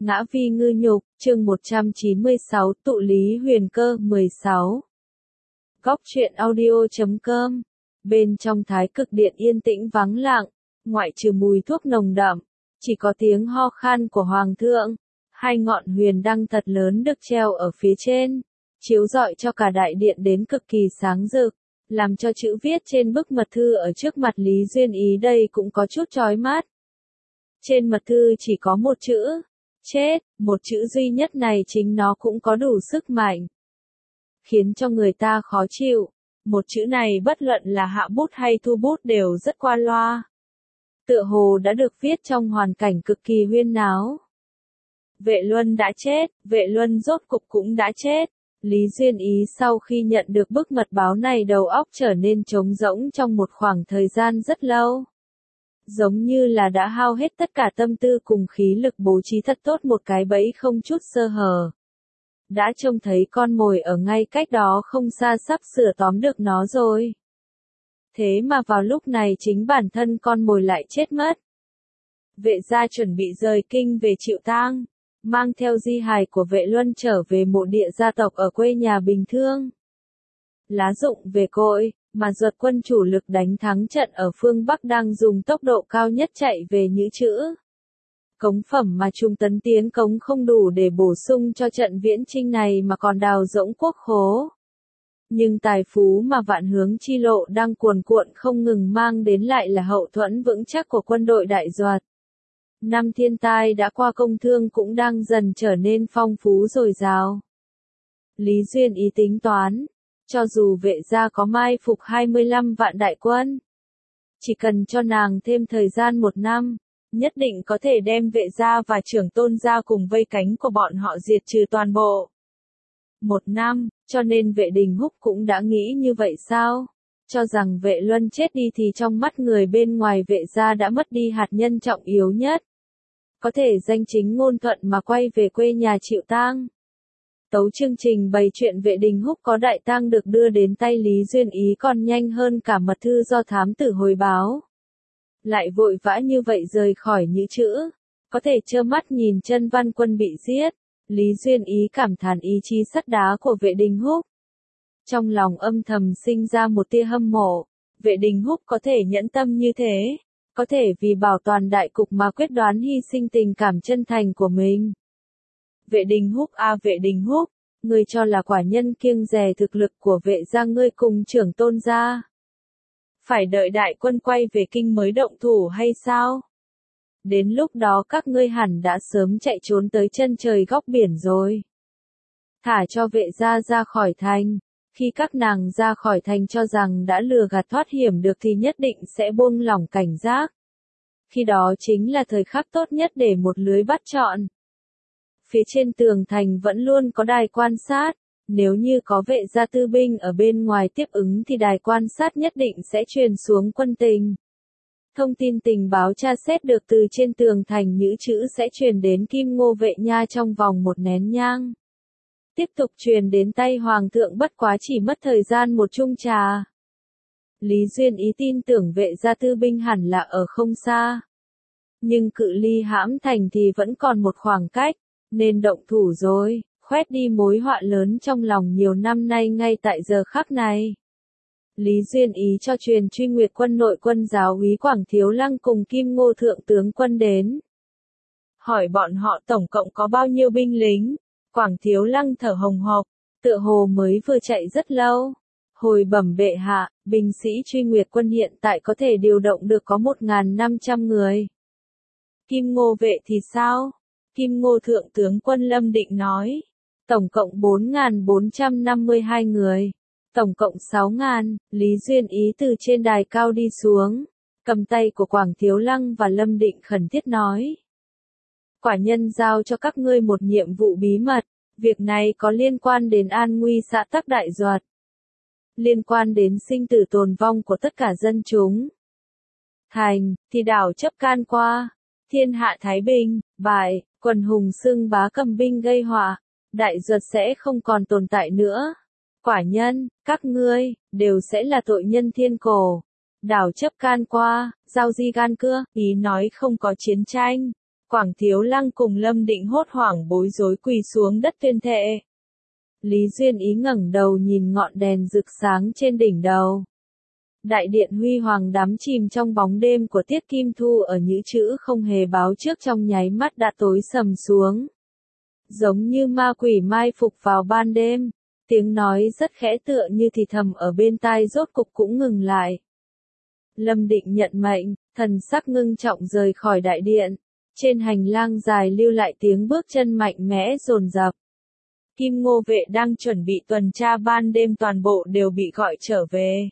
Ngã vi ngư nhục, chương 196, tụ lý huyền cơ, 16. Góc truyện audio.com. Bên trong thái cực điện yên tĩnh vắng lặng, ngoại trừ mùi thuốc nồng đậm, chỉ có tiếng ho khan của hoàng thượng. Hai ngọn huyền đăng thật lớn được treo ở phía trên, chiếu rọi cho cả đại điện đến cực kỳ sáng rực, làm cho chữ viết trên bức mật thư ở trước mặt Lý Duyên Ý đây cũng có chút chói mắt. Trên mật thư chỉ có một chữ, chết, một chữ duy nhất này chính nó cũng có đủ sức mạnh, khiến cho người ta khó chịu. Một chữ này bất luận là hạ bút hay thu bút đều rất qua loa, tựa hồ đã được viết trong hoàn cảnh cực kỳ huyên náo. Vệ Luân đã chết, Vệ Luân rốt cục cũng đã chết. Lý Duyên Ý sau khi nhận được bức mật báo này đầu óc trở nên trống rỗng trong một khoảng thời gian rất lâu. Giống như là đã hao hết tất cả tâm tư cùng khí lực bố trí thật tốt một cái bẫy không chút sơ hở. Đã trông thấy con mồi ở ngay cách đó không xa sắp sửa tóm được nó rồi. Thế mà vào lúc này chính bản thân con mồi lại chết mất. Vệ gia chuẩn bị rời kinh về chịu tang, mang theo di hài của Vệ Luân trở về mộ địa gia tộc ở quê nhà Bình Thương. Lá dụng về cội, mà Duật quân chủ lực đánh thắng trận ở phương Bắc đang dùng tốc độ cao nhất chạy về Nhữ Chữ. Cống phẩm mà Trung Tấn tiến cống không đủ để bổ sung cho trận viễn chinh này mà còn đào rỗng quốc khố. Nhưng tài phú mà Vạn Hướng chi lộ đang cuồn cuộn không ngừng mang đến lại là hậu thuẫn vững chắc của quân đội Đại Duật. Năm thiên tai đã qua, công thương cũng đang dần trở nên phong phú dồi dào. Lý Duyên Ý tính toán, cho dù Vệ gia có mai phục 25 vạn đại quân, chỉ cần cho nàng thêm thời gian 1 năm, nhất định có thể đem Vệ gia và Trưởng Tôn gia cùng vây cánh của bọn họ diệt trừ toàn bộ. 1 năm, cho nên Vệ Đình Húc cũng đã nghĩ như vậy sao? Cho rằng Vệ Luân chết đi thì trong mắt người bên ngoài Vệ gia đã mất đi hạt nhân trọng yếu nhất, có thể danh chính ngôn thuận mà quay về quê nhà chịu tang. Tấu chương trình bày chuyện Vệ Đình Húc có đại tang được đưa đến tay Lý Duyên Ý còn nhanh hơn cả mật thư do thám tử hồi báo. Lại vội vã như vậy rời khỏi Nhữ Chữ, có thể trơ mắt nhìn Chân Văn Quân bị giết. Lý Duyên Ý cảm thán ý chí sắt đá của Vệ Đình Húc. Trong lòng âm thầm sinh ra một tia hâm mộ, Vệ Đình Húc có thể nhẫn tâm như thế, có thể vì bảo toàn đại cục mà quyết đoán hy sinh tình cảm chân thành của mình. Vệ Đình Húc à, Vệ Đình Húc, ngươi cho là quả nhân kiêng dè thực lực của Vệ gia ngươi cùng Trưởng Tôn gia? Phải đợi đại quân quay về kinh mới động thủ hay sao? Đến lúc đó các ngươi hẳn đã sớm chạy trốn tới chân trời góc biển rồi. Thả cho Vệ gia ra khỏi thành, khi các nàng ra khỏi thành cho rằng đã lừa gạt thoát hiểm được thì nhất định sẽ buông lỏng cảnh giác. Khi đó chính là thời khắc tốt nhất để một lưới bắt trọn. Phía trên tường thành vẫn luôn có đài quan sát, nếu như có Vệ gia tư binh ở bên ngoài tiếp ứng thì đài quan sát nhất định sẽ truyền xuống quân tình. Thông tin tình báo tra xét được từ trên tường thành Nhữ Chữ sẽ truyền đến Kim Ngô Vệ Nha trong vòng 1 nén nhang. Tiếp tục truyền đến tay Hoàng thượng bất quá chỉ mất thời gian 1 chung trà. Lý Duyên Ý tin tưởng Vệ gia tư binh hẳn là ở không xa. Nhưng cự ly hãm thành thì vẫn còn một khoảng cách, nên động thủ rồi, khoét đi mối họa lớn trong lòng nhiều năm nay ngay tại giờ khắc này. Lý Duyên Ý cho truyền Truy Nguyệt quân nội quân giáo úy Quảng Thiếu Lăng cùng Kim Ngô thượng tướng quân đến. Hỏi bọn họ tổng cộng có bao nhiêu binh lính? Quảng Thiếu Lăng thở hồng hộc, tựa hồ mới vừa chạy rất lâu. Hồi bẩm bệ hạ, binh sĩ Truy Nguyệt quân hiện tại có thể điều động được có 1.500 người. Kim Ngô vệ thì sao? Kim Ngô thượng tướng quân Lâm Định nói, tổng cộng 4.452 người. Tổng cộng 6.000, Lý Duyên Ý từ trên đài cao đi xuống, cầm tay của Quảng Thiếu Lăng và Lâm Định khẩn thiết nói. Quả nhân giao cho các ngươi một nhiệm vụ bí mật, việc này có liên quan đến an nguy xã tắc Đại Duật. Liên quan đến sinh tử tồn vong của tất cả dân chúng. Thành, thì đảo chấp can qua, thiên hạ thái bình, bại, quần hùng xưng bá cầm binh gây họa, Đại Duật sẽ không còn tồn tại nữa. Quả nhân, các ngươi, đều sẽ là tội nhân thiên cổ. Đảo chấp can qua, giao di gan cưa, ý nói không có chiến tranh. Quảng Thiếu Lăng cùng Lâm Định hốt hoảng bối rối quỳ xuống đất tuyên thệ. Lý Duyên Ý ngẩng đầu nhìn ngọn đèn rực sáng trên đỉnh đầu. Đại điện huy hoàng đắm chìm trong bóng đêm của Tiết Kim Thu ở nhữ chữ không hề báo trước trong nháy mắt đã tối sầm xuống. Giống như ma quỷ mai phục vào ban đêm, tiếng nói rất khẽ tựa như thì thầm ở bên tai rốt cục cũng ngừng lại. Lâm Định nhận mệnh, thần sắc ngưng trọng rời khỏi đại điện. Trên hành lang dài lưu lại tiếng bước chân mạnh mẽ dồn dập. Kim Ngô vệ đang chuẩn bị tuần tra ban đêm toàn bộ đều bị gọi trở về.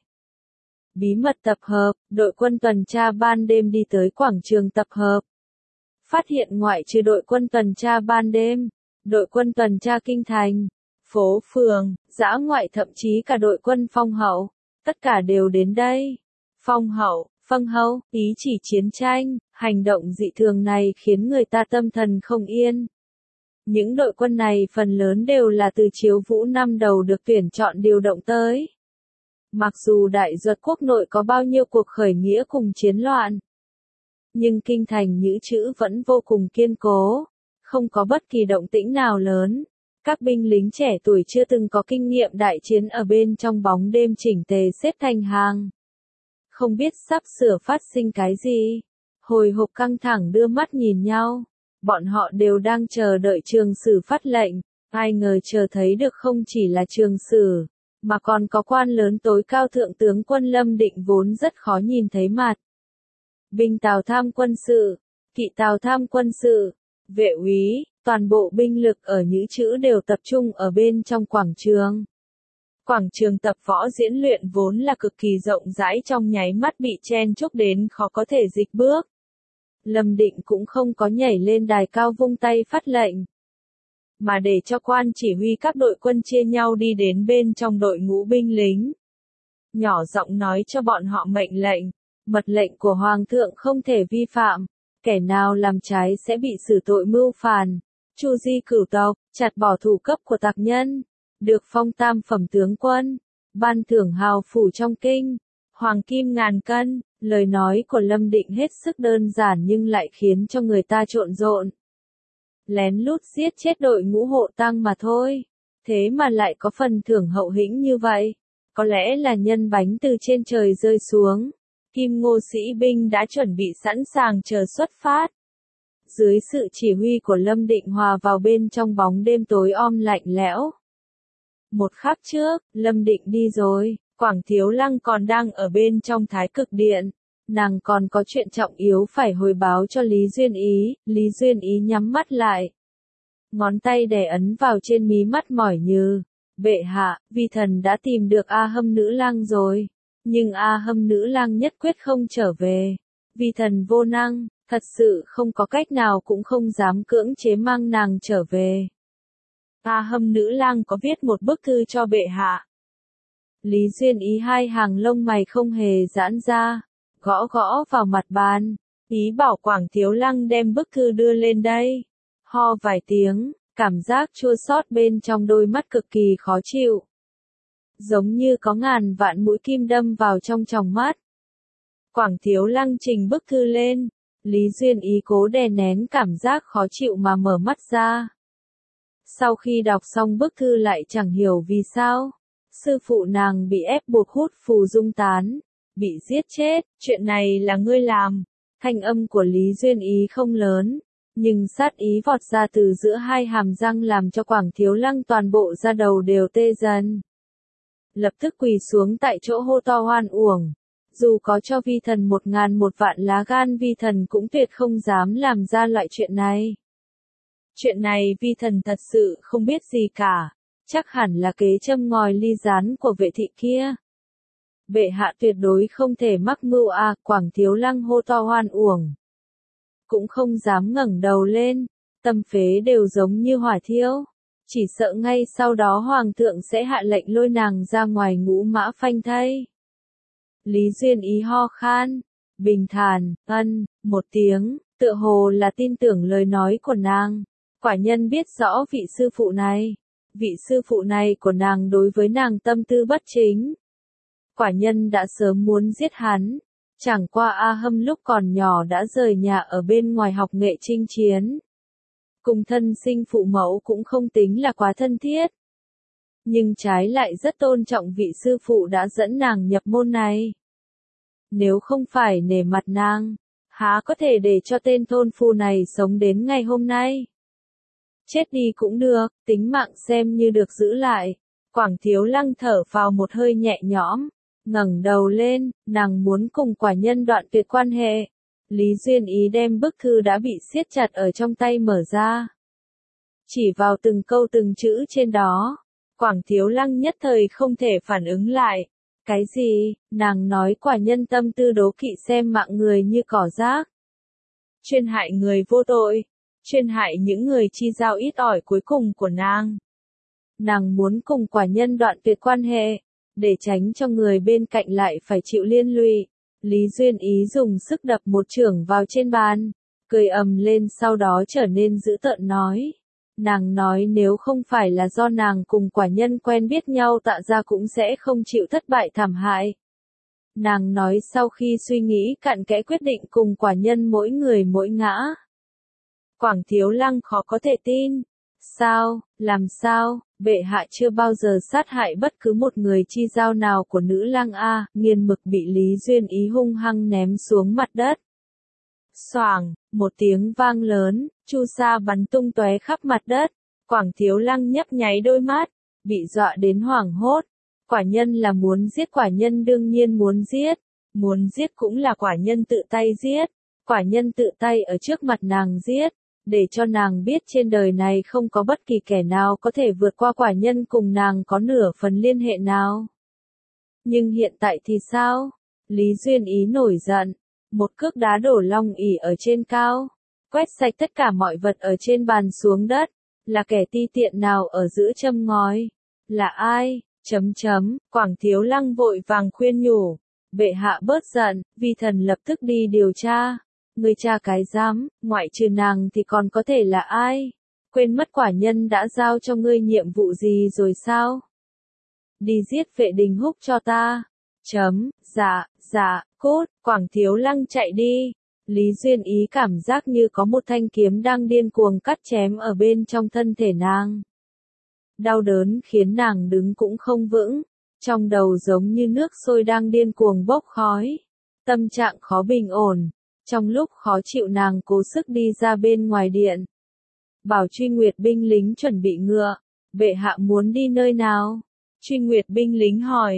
Bí mật tập hợp, đội quân tuần tra ban đêm đi tới quảng trường tập hợp. Phát hiện ngoại trừ đội quân tuần tra ban đêm, đội quân tuần tra kinh thành, phố phường, dã ngoại thậm chí cả đội quân phong hậu, tất cả đều đến đây. Phong hậu, phong hậu, ý chỉ chiến tranh, hành động dị thường này khiến người ta tâm thần không yên. Những đội quân này phần lớn đều là từ Chiếu Vũ năm đầu được tuyển chọn điều động tới. Mặc dù Đại Duật quốc nội có bao nhiêu cuộc khởi nghĩa cùng chiến loạn, nhưng kinh thành nhữ chữ vẫn vô cùng kiên cố, không có bất kỳ động tĩnh nào lớn. Các binh lính trẻ tuổi chưa từng có kinh nghiệm đại chiến ở bên trong bóng đêm chỉnh tề xếp thành hàng. Không biết sắp sửa phát sinh cái gì. Hồi hộp căng thẳng đưa mắt nhìn nhau. Bọn họ đều đang chờ đợi Trường Sử phát lệnh. Ai ngờ chờ thấy được không chỉ là Trường Sử, mà còn có quan lớn tối cao thượng tướng quân Lâm Định vốn rất khó nhìn thấy mặt. Binh Tào tham quân sự, kỵ Tào tham quân sự, vệ úy, toàn bộ binh lực ở nhữ chữ đều tập trung ở bên trong quảng trường. Quảng trường tập võ diễn luyện vốn là cực kỳ rộng rãi trong nháy mắt bị chen chúc đến khó có thể dịch bước. Lâm Định cũng không có nhảy lên đài cao vung tay phát lệnh, mà để cho quan chỉ huy các đội quân chia nhau đi đến bên trong đội ngũ binh lính. Nhỏ giọng nói cho bọn họ mệnh lệnh, mật lệnh của Hoàng thượng không thể vi phạm, kẻ nào làm trái sẽ bị xử tội mưu phản, chu di cửu tộc, chặt bỏ thủ cấp của tặc nhân, được phong tam phẩm tướng quân, ban thưởng hào phủ trong kinh, hoàng kim ngàn cân. Lời nói của Lâm Định hết sức đơn giản nhưng lại khiến cho người ta trộn rộn. Lén lút giết chết đội ngũ hộ tăng mà thôi, thế mà lại có phần thưởng hậu hĩnh như vậy. Có lẽ là nhân bánh từ trên trời rơi xuống. Kim Ngô sĩ binh đã chuẩn bị sẵn sàng chờ xuất phát. Dưới sự chỉ huy của Lâm Định hòa vào bên trong bóng đêm tối om lạnh lẽo. Một khắc trước, Lâm Định đi rồi, Quảng Thiếu Lăng còn đang ở bên trong Thái Cực Điện. Nàng còn có chuyện trọng yếu phải hồi báo cho Lý Duyên Ý. Lý Duyên Ý nhắm mắt lại. Ngón tay đè ấn vào trên mí mắt mỏi như. Bệ hạ, vi thần đã tìm được A Hâm nữ lang rồi. Nhưng A Hâm nữ lang nhất quyết không trở về. Vi thần vô năng, thật sự không có cách nào cũng không dám cưỡng chế mang nàng trở về. A Hâm nữ lang có viết một bức thư cho bệ hạ. Lý Duyên Ý hai hàng lông mày không hề giãn ra, gõ gõ vào mặt bàn, ý bảo Quảng Thiếu Lăng đem bức thư đưa lên đây. Ho vài tiếng, cảm giác chua xót bên trong đôi mắt cực kỳ khó chịu. Giống như có ngàn vạn mũi kim đâm vào trong tròng mắt. Quảng Thiếu Lăng trình bức thư lên, Lý Duyên Ý cố đè nén cảm giác khó chịu mà mở mắt ra. Sau khi đọc xong bức thư lại chẳng hiểu vì sao, sư phụ nàng bị ép buộc hút phù dung tán, bị giết chết, chuyện này là ngươi làm. Thanh âm của Lý Duyên Ý không lớn, nhưng sát ý vọt ra từ giữa hai hàm răng làm cho Quảng Thiếu Lăng toàn bộ da đầu đều tê dần. Lập tức quỳ xuống tại chỗ hô to hoan uổng. Dù có cho vi thần 1000 1 vạn lá gan vi thần cũng tuyệt không dám làm ra loại chuyện này. Chuyện này vi thần thật sự không biết gì cả, chắc hẳn là kế châm ngòi ly gián của vệ thị kia. Bệ hạ tuyệt đối không thể mắc mưu à, Quảng Thiếu Lăng hô to hoan uổng. Cũng không dám ngẩng đầu lên, tâm phế đều giống như hỏa thiêu. Chỉ sợ ngay sau đó Hoàng thượng sẽ hạ lệnh lôi nàng ra ngoài ngũ mã phanh thây. Lý Duyên Ý ho khan, bình thản, một tiếng, tựa hồ là tin tưởng lời nói của nàng. Quả nhân biết rõ vị sư phụ này. Vị sư phụ này của nàng đối với nàng tâm tư bất chính. Quả nhân đã sớm muốn giết hắn. Chẳng qua A Hâm lúc còn nhỏ đã rời nhà ở bên ngoài học nghệ chinh chiến. Cùng thân sinh phụ mẫu cũng không tính là quá thân thiết. Nhưng trái lại rất tôn trọng vị sư phụ đã dẫn nàng nhập môn này. Nếu không phải nể mặt nàng, há có thể để cho tên thôn phu này sống đến ngày hôm nay. Chết đi cũng được, tính mạng xem như được giữ lại. Quảng Thiếu Lăng thở phào một hơi nhẹ nhõm, ngẩng đầu lên, nàng muốn cùng quả nhân đoạn tuyệt quan hệ. Lý Duyên Ý đem bức thư đã bị siết chặt ở trong tay mở ra. Chỉ vào từng câu từng chữ trên đó, Quảng Thiếu Lăng nhất thời không thể phản ứng lại. Cái gì? Nàng nói quả nhân tâm tư đố kỵ xem mạng người như cỏ rác. Chuyên hại người vô tội, chuyên hại những người chi giao ít ỏi cuối cùng của nàng. Nàng muốn cùng quả nhân đoạn tuyệt quan hệ, để tránh cho người bên cạnh lại phải chịu liên lụy. Lý Duyên Ý dùng sức đập một chưởng vào trên bàn, cười ầm lên sau đó trở nên dữ tợn nói. Nàng nói nếu không phải là do nàng cùng quả nhân quen biết nhau Tạ gia cũng sẽ không chịu thất bại thảm hại. Nàng nói sau khi suy nghĩ cặn kẽ quyết định cùng quả nhân mỗi người mỗi ngã. Quảng Thiếu Lăng khó có thể tin. Sao, làm sao, bệ hạ chưa bao giờ sát hại bất cứ một người chi giao nào của nữ lang a, nghiền mực bị Lý Duyên Ý hung hăng ném xuống mặt đất. Xoảng, một tiếng vang lớn, chu sa bắn tung tóe khắp mặt đất. Quảng Thiếu Lăng nhấp nháy đôi mắt, bị dọa đến hoảng hốt. Quả nhân là muốn giết, quả nhân đương nhiên muốn giết cũng là quả nhân tự tay giết. Quả nhân tự tay ở trước mặt nàng giết, để cho nàng biết trên đời này không có bất kỳ kẻ nào có thể vượt qua quả nhân cùng nàng có nửa phần liên hệ nào. Nhưng hiện tại thì sao? Lý Duyên Ý nổi giận, một cước đá đổ Long ỷ ở trên cao, quét sạch tất cả mọi vật ở trên bàn xuống đất. Là kẻ ti tiện nào ở giữa châm ngòi? Là ai? Quảng Thiếu Lăng vội vàng khuyên nhủ. Bệ hạ bớt giận, vi thần lập tức đi điều tra. Ngươi tra cái giám, ngoại trừ nàng thì còn có thể là ai? Quên mất quả nhân đã giao cho ngươi nhiệm vụ gì rồi sao? Đi giết Vệ Đình Húc cho ta. Dạ, cốt, Quảng Thiếu Lăng chạy đi. Lý Duyên Ý cảm giác như có một thanh kiếm đang điên cuồng cắt chém ở bên trong thân thể nàng. Đau đớn khiến nàng đứng cũng không vững, trong đầu giống như nước sôi đang điên cuồng bốc khói. Tâm trạng khó bình ổn, trong lúc khó chịu nàng cố sức đi ra bên ngoài điện. Bảo Truy Nguyệt binh lính chuẩn bị ngựa, bệ hạ muốn đi nơi nào? Truy Nguyệt binh lính hỏi.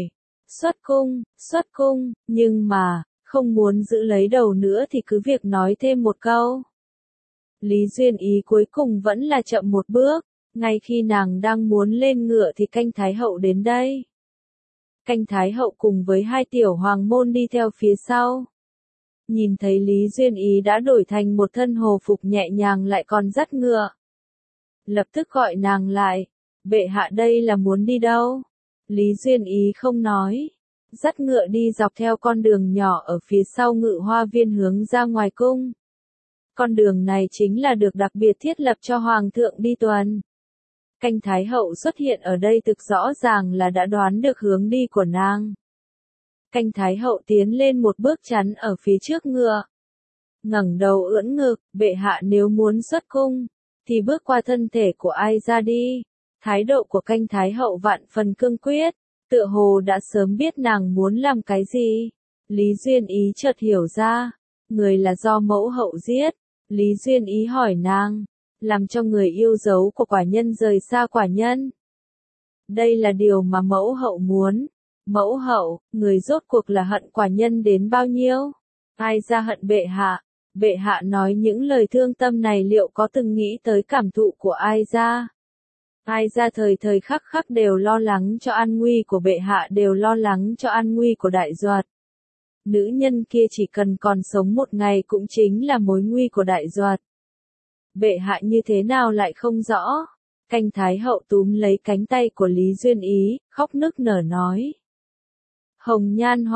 Xuất cung, nhưng mà, không muốn giữ lấy đầu nữa thì cứ việc nói thêm một câu. Lý Duyên Ý cuối cùng vẫn là chậm một bước, ngay khi nàng đang muốn lên ngựa thì Canh Thái Hậu đến đây. Canh Thái Hậu cùng với hai tiểu hoàng môn đi theo phía sau. Nhìn thấy Lý Duyên Ý đã đổi thành một thân hồ phục nhẹ nhàng lại còn dắt ngựa. Lập tức gọi nàng lại, bệ hạ đây là muốn đi đâu? Lý Duyên Ý không nói. Dắt ngựa đi dọc theo con đường nhỏ ở phía sau Ngự Hoa Viên hướng ra ngoài cung. Con đường này chính là được đặc biệt thiết lập cho Hoàng thượng đi tuần. Canh Thái Hậu xuất hiện ở đây thực rõ ràng là đã đoán được hướng đi của nàng. Canh Thái Hậu tiến lên một bước chắn ở phía trước ngựa. Ngẩng đầu ưỡn ngực, bệ hạ nếu muốn xuất cung, thì bước qua thân thể của ai ra đi. Thái độ của Canh Thái Hậu vạn phần cương quyết. Tựa hồ đã sớm biết nàng muốn làm cái gì. Lý Duyên Ý chợt hiểu ra, người là do mẫu hậu giết. Lý Duyên Ý hỏi nàng, làm cho người yêu dấu của quả nhân rời xa quả nhân. Đây là điều mà mẫu hậu muốn. Mẫu hậu, người rốt cuộc là hận quả nhân đến bao nhiêu? Ai ra hận bệ hạ? Bệ hạ nói những lời thương tâm này liệu có từng nghĩ tới cảm thụ của ai ra? Ai ra thời thời khắc khắc đều lo lắng cho an nguy của bệ hạ, đều lo lắng cho an nguy của đại duật. Nữ nhân kia chỉ cần còn sống một ngày cũng chính là mối nguy của đại duật. Bệ hạ như thế nào lại không rõ? Canh Thái Hậu túm lấy cánh tay của Lý Duyên Ý, khóc nức nở nói. Hồng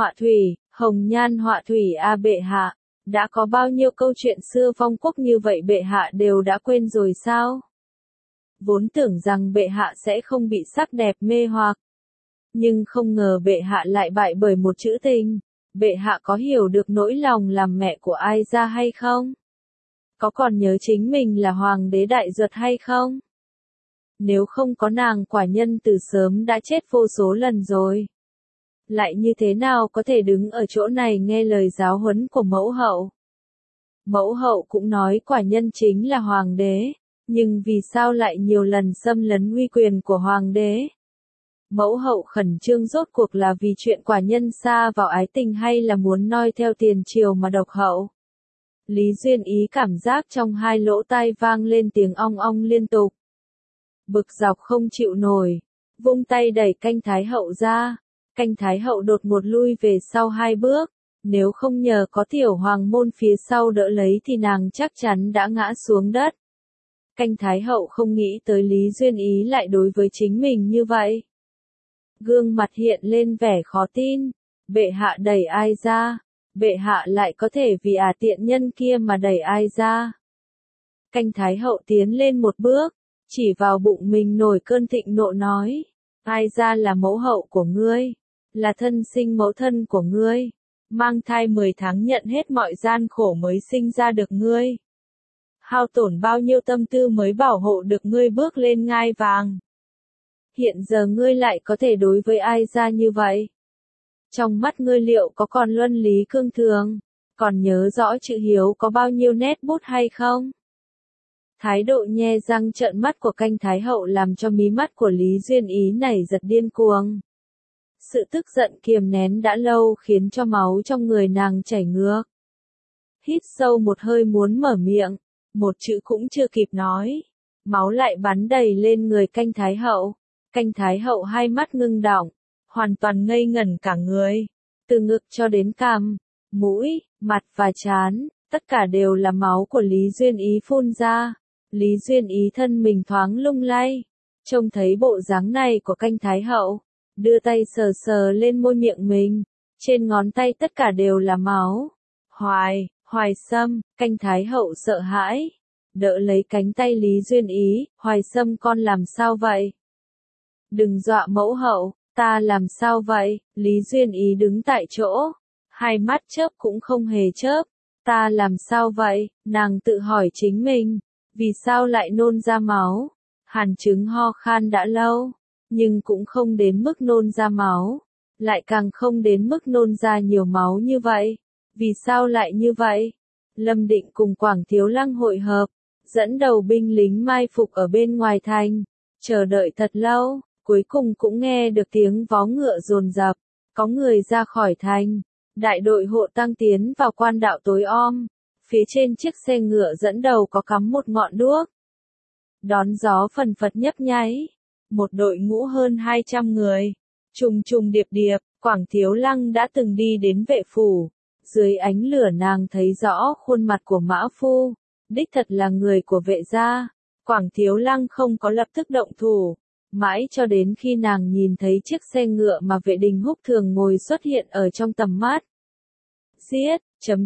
nhan họa thủy a bệ hạ, đã có bao nhiêu câu chuyện xưa phong quốc như vậy bệ hạ đều đã quên rồi sao? Vốn tưởng rằng bệ hạ sẽ không bị sắc đẹp mê hoặc. Nhưng không ngờ bệ hạ lại bại bởi một chữ tình. Bệ hạ có hiểu được nỗi lòng làm mẹ của Ai Gia hay không? Có còn nhớ chính mình là hoàng đế đại duật hay không? Nếu không có nàng quả nhân từ sớm đã chết vô số lần rồi. Lại như thế nào có thể đứng ở chỗ này nghe lời giáo huấn của mẫu hậu? Mẫu hậu cũng nói quả nhân chính là hoàng đế, nhưng vì sao lại nhiều lần xâm lấn uy quyền của hoàng đế? Mẫu hậu khẩn trương rốt cuộc là vì chuyện quả nhân sa vào ái tình hay là muốn noi theo tiền triều mà độc hậu? Lý Duyên Ý cảm giác trong hai lỗ tai vang lên tiếng ong ong liên tục. Bực dọc không chịu nổi, vung tay đẩy Canh Thái hậu ra. Canh Thái hậu đột ngột lui về sau 2 bước, nếu không nhờ có tiểu hoàng môn phía sau đỡ lấy thì nàng chắc chắn đã ngã xuống đất. Canh Thái hậu không nghĩ tới Lý Duyên Ý lại đối với chính mình như vậy. Gương mặt hiện lên vẻ khó tin, bệ hạ đẩy ai ra, bệ hạ lại có thể vì tiện nhân kia mà đẩy ai ra. Canh Thái hậu tiến lên một bước, chỉ vào bụng mình nổi cơn thịnh nộ nói, Ai Gia là mẫu hậu của ngươi, là thân sinh mẫu thân của ngươi, mang thai 10 tháng nhận hết mọi gian khổ mới sinh ra được ngươi. Hao tổn bao nhiêu tâm tư mới bảo hộ được ngươi bước lên ngai vàng. Hiện giờ ngươi lại có thể đối với Ai Gia như vậy. Trong mắt ngươi liệu có còn luân lý cương thường, còn nhớ rõ chữ hiếu có bao nhiêu nét bút hay không? Thái độ nhe răng trợn mắt của Canh Thái hậu làm cho mí mắt của Lý Duyên Ý này giật điên cuồng. Sự tức giận kiềm nén đã lâu khiến cho máu trong người nàng chảy ngược. Hít sâu một hơi muốn mở miệng, một chữ cũng chưa kịp nói, máu lại bắn đầy lên người Canh Thái hậu. Canh Thái hậu hai mắt ngưng đọng, hoàn toàn ngây ngẩn cả người, từ ngực cho đến cằm, mũi, mặt và trán, tất cả đều là máu của Lý Duyên Ý phun ra. Lý Duyên Ý thân mình thoáng lung lay, trông thấy bộ dáng này của Canh Thái hậu, đưa tay sờ sờ lên môi miệng mình, trên ngón tay tất cả đều là máu. Hoài Sâm, Canh Thái hậu sợ hãi, đỡ lấy cánh tay Lý Duyên Ý, Hoài Sâm con làm sao vậy? Đừng dọa mẫu hậu, ta làm sao vậy? Lý Duyên Ý đứng tại chỗ, hai mắt chớp cũng không hề chớp, ta làm sao vậy? Nàng tự hỏi chính mình, vì sao lại nôn ra máu? Hàn chứng ho khan đã lâu, nhưng cũng không đến mức nôn ra máu, lại càng không đến mức nôn ra nhiều máu như vậy. Vì sao lại như vậy? Lâm Định cùng Quảng Thiếu Lăng hội hợp, dẫn đầu binh lính mai phục ở bên ngoài thành, chờ đợi thật lâu, cuối cùng cũng nghe được tiếng vó ngựa dồn dập, có người ra khỏi thành, đại đội hộ tăng tiến vào quan đạo tối om, phía trên chiếc xe ngựa dẫn đầu có cắm một ngọn đuốc. Đón gió phần phật nhấp nháy, một đội ngũ hơn 200 người, trùng trùng điệp điệp, Quảng Thiếu Lăng đã từng đi đến vệ phủ. Dưới ánh lửa nàng thấy rõ khuôn mặt của Mã Phu, đích thật là người của vệ gia. Quảng Thiếu Lăng không có lập tức động thủ, mãi cho đến khi nàng nhìn thấy chiếc xe ngựa mà vệ đình húc thường ngồi xuất hiện ở trong tầm mắt. Giết,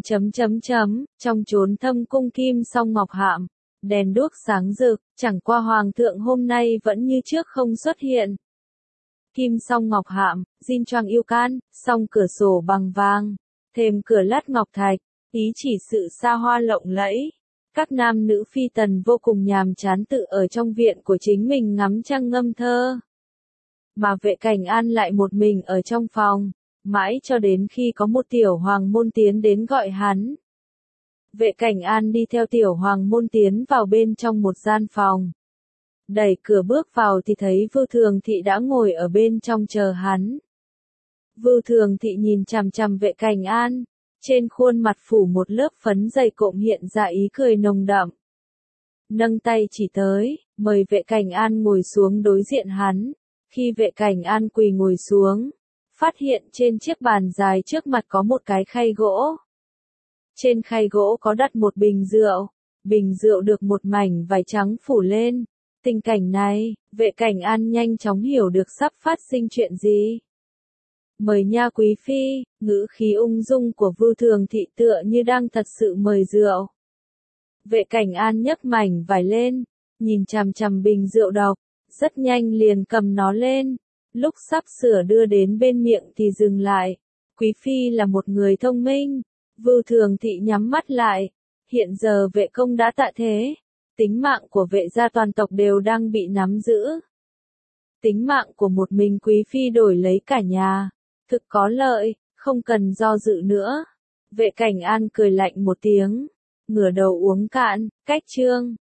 trong chốn thâm cung Kim Song Ngọc Hạm, đèn đuốc sáng rực, chẳng qua hoàng thượng hôm nay vẫn như trước không xuất hiện. Kim Song Ngọc Hạm, Jin Choang Yêu Can, song cửa sổ bằng vàng, thêm cửa lát ngọc thạch, ý chỉ sự xa hoa lộng lẫy. Các nam nữ phi tần vô cùng nhàm chán tự ở trong viện của chính mình ngắm trăng ngâm thơ. Mà Vệ Cảnh An lại một mình ở trong phòng, mãi cho đến khi có một tiểu hoàng môn tiến đến gọi hắn. Vệ Cảnh An đi theo tiểu hoàng môn tiến vào bên trong một gian phòng. Đẩy cửa bước vào thì thấy Vưu Thường Thị đã ngồi ở bên trong chờ hắn. Vưu Thường Thị nhìn chằm chằm Vệ Cảnh An, trên khuôn mặt phủ một lớp phấn dày cộm hiện ra ý cười nồng đậm. Nâng tay chỉ tới, mời Vệ Cảnh An ngồi xuống đối diện hắn. Khi Vệ Cảnh An quỳ ngồi xuống, phát hiện trên chiếc bàn dài trước mặt có một cái khay gỗ. Trên khay gỗ có đặt một bình rượu được một mảnh vải trắng phủ lên. Tình cảnh này, Vệ Cảnh An nhanh chóng hiểu được sắp phát sinh chuyện gì. Mời nha quý phi, ngữ khí ung dung của Vưu Thường Thị tựa như đang thật sự mời rượu. Vệ Cảnh An nhấc mảnh vải lên, nhìn chằm chằm bình rượu đọc, rất nhanh liền cầm nó lên, lúc sắp sửa đưa đến bên miệng thì dừng lại, Quý phi là một người thông minh. Vưu Thường Thị nhắm mắt lại. Hiện giờ Vệ Công đã tạ thế. Tính mạng của Vệ gia toàn tộc đều đang bị nắm giữ. Tính mạng của một mình quý phi đổi lấy cả nhà. Thực có lợi, không cần do dự nữa. Vệ Cảnh An cười lạnh một tiếng. Ngửa đầu uống cạn, cách chương.